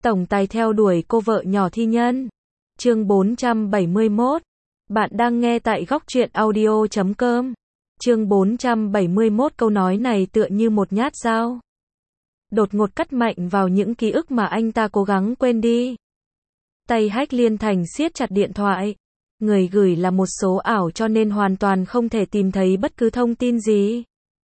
tổng tài theo đuổi cô vợ nhỏ thi nhân. Chương 471. Bạn đang nghe tại góc truyện audio.com. Chương 471. Câu nói này tựa như một nhát dao, đột ngột cắt mạnh vào những ký ức mà anh ta cố gắng quên đi. Tay Hách Liên Thành siết chặt điện thoại. Người gửi là một số ảo cho nên hoàn toàn không thể tìm thấy bất cứ thông tin gì.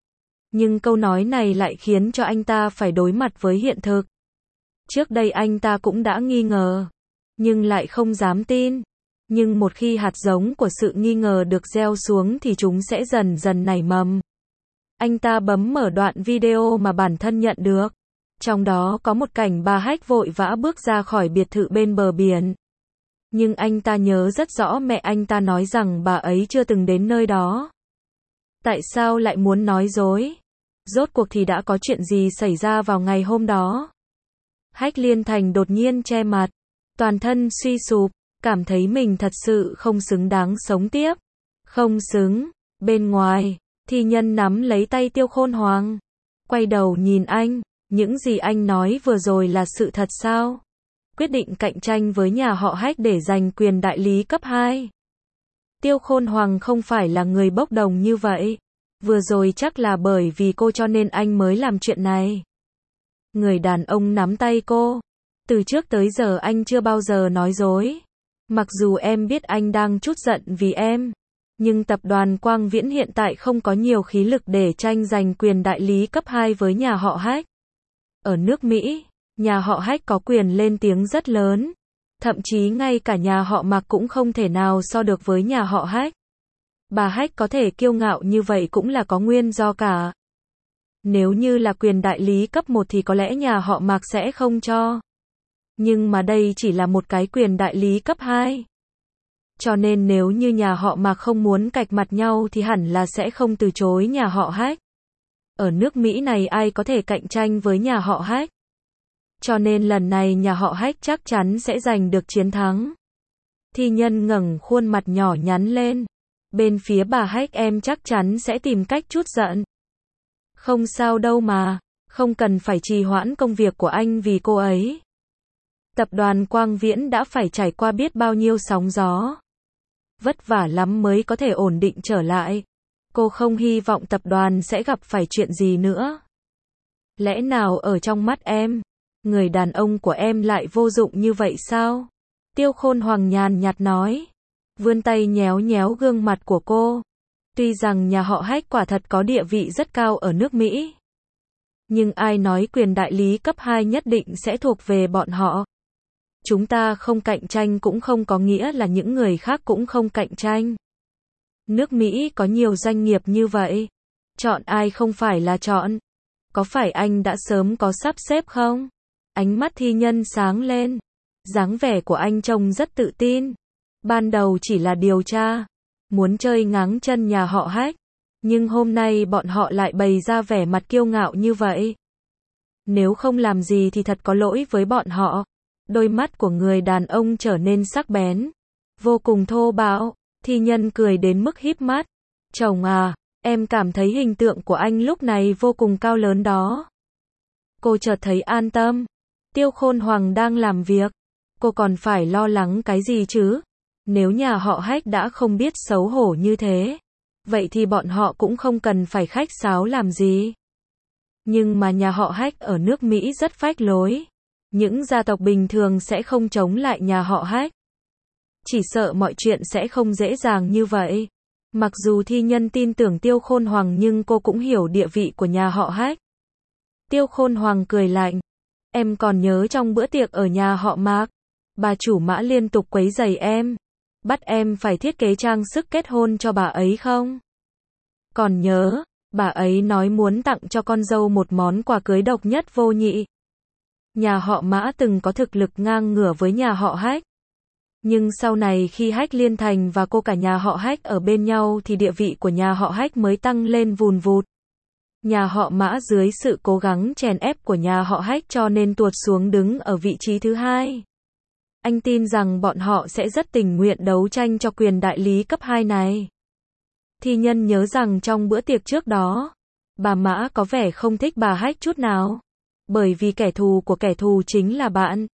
Nhưng câu nói này lại khiến cho anh ta phải đối mặt với hiện thực. Trước đây anh ta cũng đã nghi ngờ, nhưng lại không dám tin. Nhưng một khi hạt giống của sự nghi ngờ được gieo xuống thì chúng sẽ dần dần nảy mầm. Anh ta bấm mở đoạn video mà bản thân nhận được. Trong đó có một cảnh bà Hách vội vã bước ra khỏi biệt thự bên bờ biển. Nhưng anh ta nhớ rất rõ mẹ anh ta nói rằng bà ấy chưa từng đến nơi đó. Tại sao lại muốn nói dối? Rốt cuộc thì đã có chuyện gì xảy ra vào ngày hôm đó? Hách Liên Thành đột nhiên che mặt, toàn thân suy sụp, cảm thấy mình thật sự không xứng đáng sống tiếp. Không xứng. Bên ngoài, Thi Nhân nắm lấy tay Tiêu Khôn Hoàng, quay đầu nhìn anh, những gì anh nói vừa rồi là sự thật sao? Quyết định cạnh tranh với nhà họ Hách để giành quyền đại lý cấp 2. Tiêu Khôn Hoàng không phải là người bốc đồng như vậy. Vừa rồi chắc là bởi vì cô cho nên anh mới làm chuyện này. Người đàn ông nắm tay cô. Từ trước tới giờ anh chưa bao giờ nói dối. Mặc dù em biết anh đang trút giận vì em, nhưng tập đoàn Quang Viễn hiện tại không có nhiều khí lực để tranh giành quyền đại lý cấp 2 với nhà họ Hách. Ở nước Mỹ, nhà họ Hách có quyền lên tiếng rất lớn. Thậm chí ngay cả nhà họ Mạc cũng không thể nào so được với nhà họ Hách. Bà Hách có thể kiêu ngạo như vậy cũng là có nguyên do cả. Nếu như là quyền đại lý cấp 1 thì có lẽ nhà họ Mạc sẽ không cho. Nhưng mà đây chỉ là một cái quyền đại lý cấp 2. Cho nên nếu như nhà họ Mạc không muốn cạch mặt nhau thì hẳn là sẽ không từ chối nhà họ Hách. Ở nước Mỹ này ai có thể cạnh tranh với nhà họ Hách. Cho nên lần này nhà họ Hách chắc chắn sẽ giành được chiến thắng. Thi Nhân ngẩng khuôn mặt nhỏ nhắn lên. Bên phía bà Hách em chắc chắn sẽ tìm cách trút giận. Không sao đâu mà, không cần phải trì hoãn công việc của anh vì cô ấy. Tập đoàn Quang Viễn đã phải trải qua biết bao nhiêu sóng gió. Vất vả lắm mới có thể ổn định trở lại. Cô không hy vọng tập đoàn sẽ gặp phải chuyện gì nữa. Lẽ nào ở trong mắt em, người đàn ông của em lại vô dụng như vậy sao? Tiêu Khôn Hoàng nhàn nhạt nói, vươn tay nhéo nhéo gương mặt của cô. Tuy rằng nhà họ Hách quả thật có địa vị rất cao ở nước Mỹ, nhưng ai nói quyền đại lý cấp 2 nhất định sẽ thuộc về bọn họ. Chúng ta không cạnh tranh cũng không có nghĩa là những người khác cũng không cạnh tranh. Nước Mỹ có nhiều doanh nghiệp như vậy. Chọn ai không phải là chọn. Có phải anh đã sớm có sắp xếp không? Ánh mắt Thi Nhân sáng lên. Dáng vẻ của anh trông rất tự tin. Ban đầu chỉ là điều tra, muốn chơi ngáng chân nhà họ Hách. Nhưng hôm nay bọn họ lại bày ra vẻ mặt kiêu ngạo như vậy. Nếu không làm gì thì thật có lỗi với bọn họ. Đôi mắt của người đàn ông trở nên sắc bén, vô cùng thô bạo. Thi Nhân cười đến mức híp mắt. Chồng à, em cảm thấy hình tượng của anh lúc này vô cùng cao lớn đó. Cô chợt thấy an tâm. Tiêu Khôn Hoàng đang làm việc. Cô còn phải lo lắng cái gì chứ? Nếu nhà họ Hách đã không biết xấu hổ như thế, vậy thì bọn họ cũng không cần phải khách sáo làm gì. Nhưng mà nhà họ Hách ở nước Mỹ rất phách lối. Những gia tộc bình thường sẽ không chống lại nhà họ Hách. Chỉ sợ mọi chuyện sẽ không dễ dàng như vậy. Mặc dù Thi Nhân tin tưởng Tiêu Khôn Hoàng nhưng cô cũng hiểu địa vị của nhà họ Hách. Tiêu Khôn Hoàng cười lạnh. Em còn nhớ trong bữa tiệc ở nhà họ Mạc, bà chủ Mã liên tục quấy rầy em, bắt em phải thiết kế trang sức kết hôn cho bà ấy không? Còn nhớ, bà ấy nói muốn tặng cho con dâu một món quà cưới độc nhất vô nhị. Nhà họ Mã từng có thực lực ngang ngửa với nhà họ Hách. Nhưng sau này khi Hách Liên Thành và cô cả nhà họ Hách ở bên nhau thì địa vị của nhà họ Hách mới tăng lên vùn vụt. Nhà họ Mã dưới sự cố gắng chèn ép của nhà họ Hách cho nên tuột xuống đứng ở vị trí thứ 2. Anh tin rằng bọn họ sẽ rất tình nguyện đấu tranh cho quyền đại lý cấp 2 này. Thi Nhân nhớ rằng trong bữa tiệc trước đó, bà Mã có vẻ không thích bà Hách chút nào. Bởi vì kẻ thù của kẻ thù chính là bạn.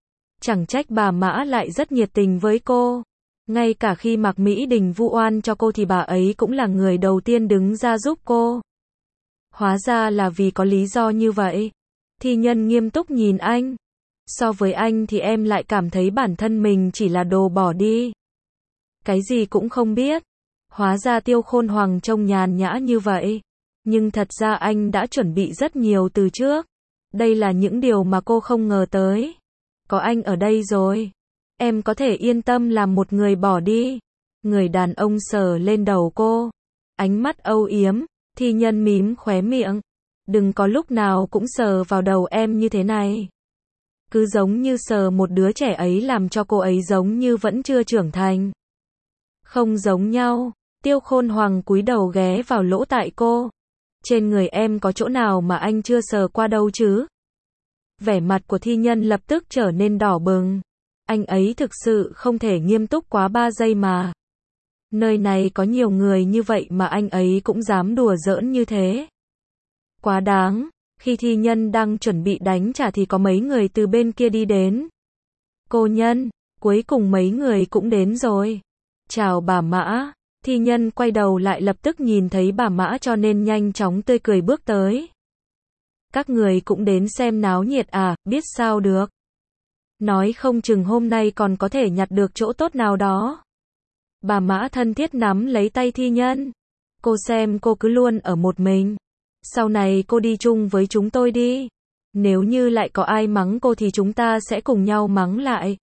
Chẳng trách bà Mã lại rất nhiệt tình với cô. Ngay cả khi Mạc Mỹ Đình vu oan cho cô thì bà ấy cũng là người đầu tiên đứng ra giúp cô. Hóa ra là vì có lý do như vậy. Thi Nhân nghiêm túc nhìn anh. So với anh thì em lại cảm thấy bản thân mình chỉ là đồ bỏ đi. Cái gì cũng không biết. Hóa ra Tiêu Khôn Hoàng trông nhàn nhã như vậy. Nhưng thật ra anh đã chuẩn bị rất nhiều từ trước. Đây là những điều mà cô không ngờ tới. Có anh ở đây rồi. Em có thể yên tâm làm một người bỏ đi. Người đàn ông sờ lên đầu cô. Ánh mắt âu yếm. Thi Nhân mím khóe miệng. Đừng có lúc nào cũng sờ vào đầu em như thế này. Cứ giống như sờ một đứa trẻ ấy làm cho cô ấy giống như vẫn chưa trưởng thành. Không giống nhau. Tiêu Khôn Hoàng cúi đầu ghé vào lỗ tai cô. Trên người em có chỗ nào mà anh chưa sờ qua đâu chứ? Vẻ mặt của Thi Nhân lập tức trở nên đỏ bừng. Anh ấy thực sự không thể nghiêm túc quá 3 giây mà. Nơi này có nhiều người như vậy mà anh ấy cũng dám đùa giỡn như thế. Quá đáng. Khi Thi Nhân đang chuẩn bị đánh trả thì có mấy người từ bên kia đi đến. Cô Nhân, cuối cùng mấy người cũng đến rồi. Chào bà Mã. Thi Nhân quay đầu lại lập tức nhìn thấy bà Mã cho nên nhanh chóng tươi cười bước tới. Các người cũng đến xem náo nhiệt à, biết sao được. Nói không chừng hôm nay còn có thể nhặt được chỗ tốt nào đó. Bà Mã thân thiết nắm lấy tay Thi Nhân. Cô xem cô cứ luôn ở một mình. Sau này cô đi chung với chúng tôi đi. Nếu như lại có ai mắng cô thì chúng ta sẽ cùng nhau mắng lại.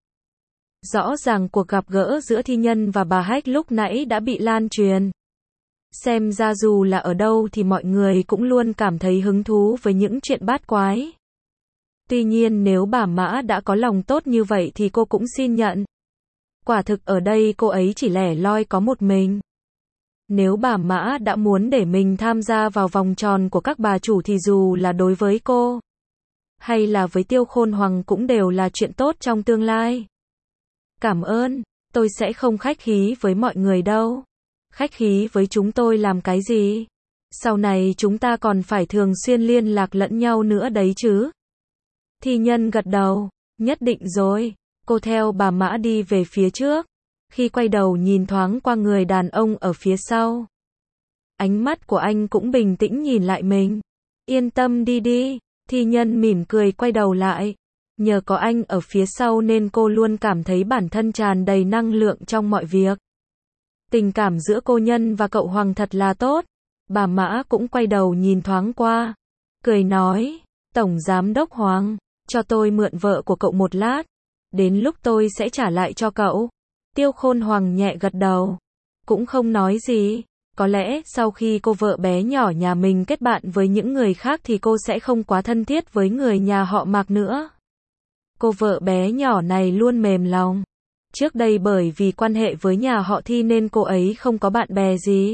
Rõ ràng cuộc gặp gỡ giữa Thi Nhân và bà Hách lúc nãy đã bị lan truyền. Xem ra dù là ở đâu thì mọi người cũng luôn cảm thấy hứng thú với những chuyện bát quái. Tuy nhiên nếu bà Mã đã có lòng tốt như vậy thì cô cũng xin nhận. Quả thực ở đây cô ấy chỉ lẻ loi có một mình. Nếu bà Mã đã muốn để mình tham gia vào vòng tròn của các bà chủ thì dù là đối với cô, hay là với Tiêu Khôn Hoàng cũng đều là chuyện tốt trong tương lai. Cảm ơn, tôi sẽ không khách khí với mọi người đâu. Khách khí với chúng tôi làm cái gì? Sau này chúng ta còn phải thường xuyên liên lạc lẫn nhau nữa đấy chứ. Thi Nhân gật đầu, nhất định rồi. Cô theo bà Mã đi về phía trước. Khi quay đầu nhìn thoáng qua người đàn ông ở phía sau. Ánh mắt của anh cũng bình tĩnh nhìn lại mình. Yên tâm đi đi. Thi Nhân mỉm cười quay đầu lại. Nhờ có anh ở phía sau nên cô luôn cảm thấy bản thân tràn đầy năng lượng trong mọi việc. Tình cảm giữa cô Nhân và cậu Hoàng thật là tốt. Bà Mã cũng quay đầu nhìn thoáng qua. Cười nói, Tổng Giám đốc Hoàng, cho tôi mượn vợ của cậu một lát. Đến lúc tôi sẽ trả lại cho cậu. Tiêu Khôn Hoàng nhẹ gật đầu. Cũng không nói gì. Có lẽ sau khi cô vợ bé nhỏ nhà mình kết bạn với những người khác thì cô sẽ không quá thân thiết với người nhà họ Mạc nữa. Cô vợ bé nhỏ này luôn mềm lòng. Trước đây bởi vì quan hệ với nhà họ Thi nên cô ấy không có bạn bè gì.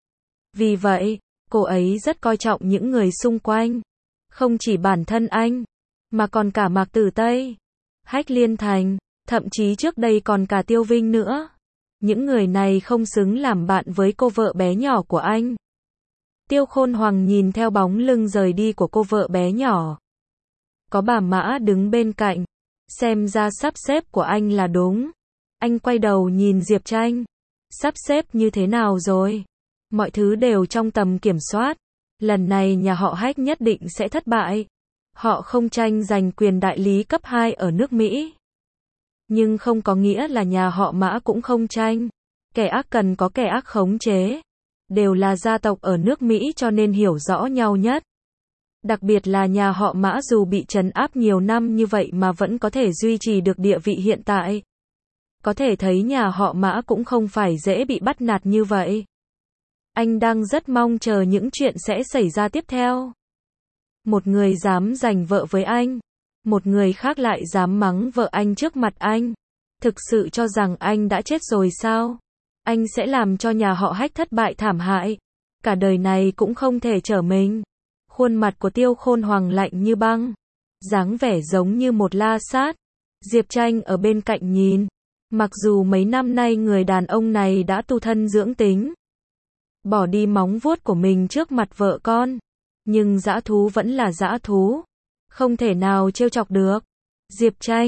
Vì vậy, cô ấy rất coi trọng những người xung quanh. Không chỉ bản thân anh, mà còn cả Mạc Tử Tây, Hách Liên Thành, thậm chí trước đây còn cả Tiêu Vinh nữa. Những người này không xứng làm bạn với cô vợ bé nhỏ của anh. Tiêu Khôn Hoàng nhìn theo bóng lưng rời đi của cô vợ bé nhỏ. Có bà Mã đứng bên cạnh. Xem ra sắp xếp của anh là đúng. Anh quay đầu nhìn Diệp Tranh. Sắp xếp như thế nào rồi? Mọi thứ đều trong tầm kiểm soát. Lần này nhà họ Hách nhất định sẽ thất bại. Họ không tranh giành quyền đại lý cấp 2 ở nước Mỹ. Nhưng không có nghĩa là nhà họ Mã cũng không tranh. Kẻ ác cần có kẻ ác khống chế. Đều là gia tộc ở nước Mỹ cho nên hiểu rõ nhau nhất. Đặc biệt là nhà họ Mã dù bị trấn áp nhiều năm như vậy mà vẫn có thể duy trì được địa vị hiện tại. Có thể thấy nhà họ Mã cũng không phải dễ bị bắt nạt như vậy. Anh đang rất mong chờ những chuyện sẽ xảy ra tiếp theo. Một người dám giành vợ với anh. Một người khác lại dám mắng vợ anh trước mặt anh. Thực sự cho rằng anh đã chết rồi sao? Anh sẽ làm cho nhà họ Hách thất bại thảm hại. Cả đời này cũng không thể trở mình. Khuôn mặt của Tiêu Khôn Hoàng lạnh như băng. Dáng vẻ giống như một la sát. Diệp Tranh ở bên cạnh nhìn. Mặc dù mấy năm nay người đàn ông này đã tu thân dưỡng tính. Bỏ đi móng vuốt của mình trước mặt vợ con. Nhưng dã thú vẫn là dã thú. Không thể nào trêu chọc được. Diệp Tranh,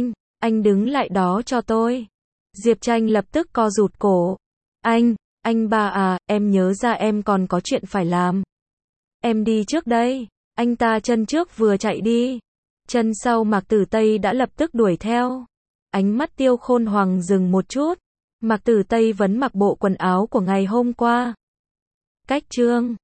Anh đứng lại đó cho tôi. Diệp Tranh lập tức co rụt cổ. Anh ba à, em nhớ ra em còn có chuyện phải làm. Em đi trước đây. Anh ta chân trước vừa chạy đi. Chân sau Mạc Tử Tây đã lập tức đuổi theo. Ánh mắt Tiêu Khôn Hoàng dừng một chút. Mạc Tử Tây vẫn mặc bộ quần áo của ngày hôm qua. Cách chương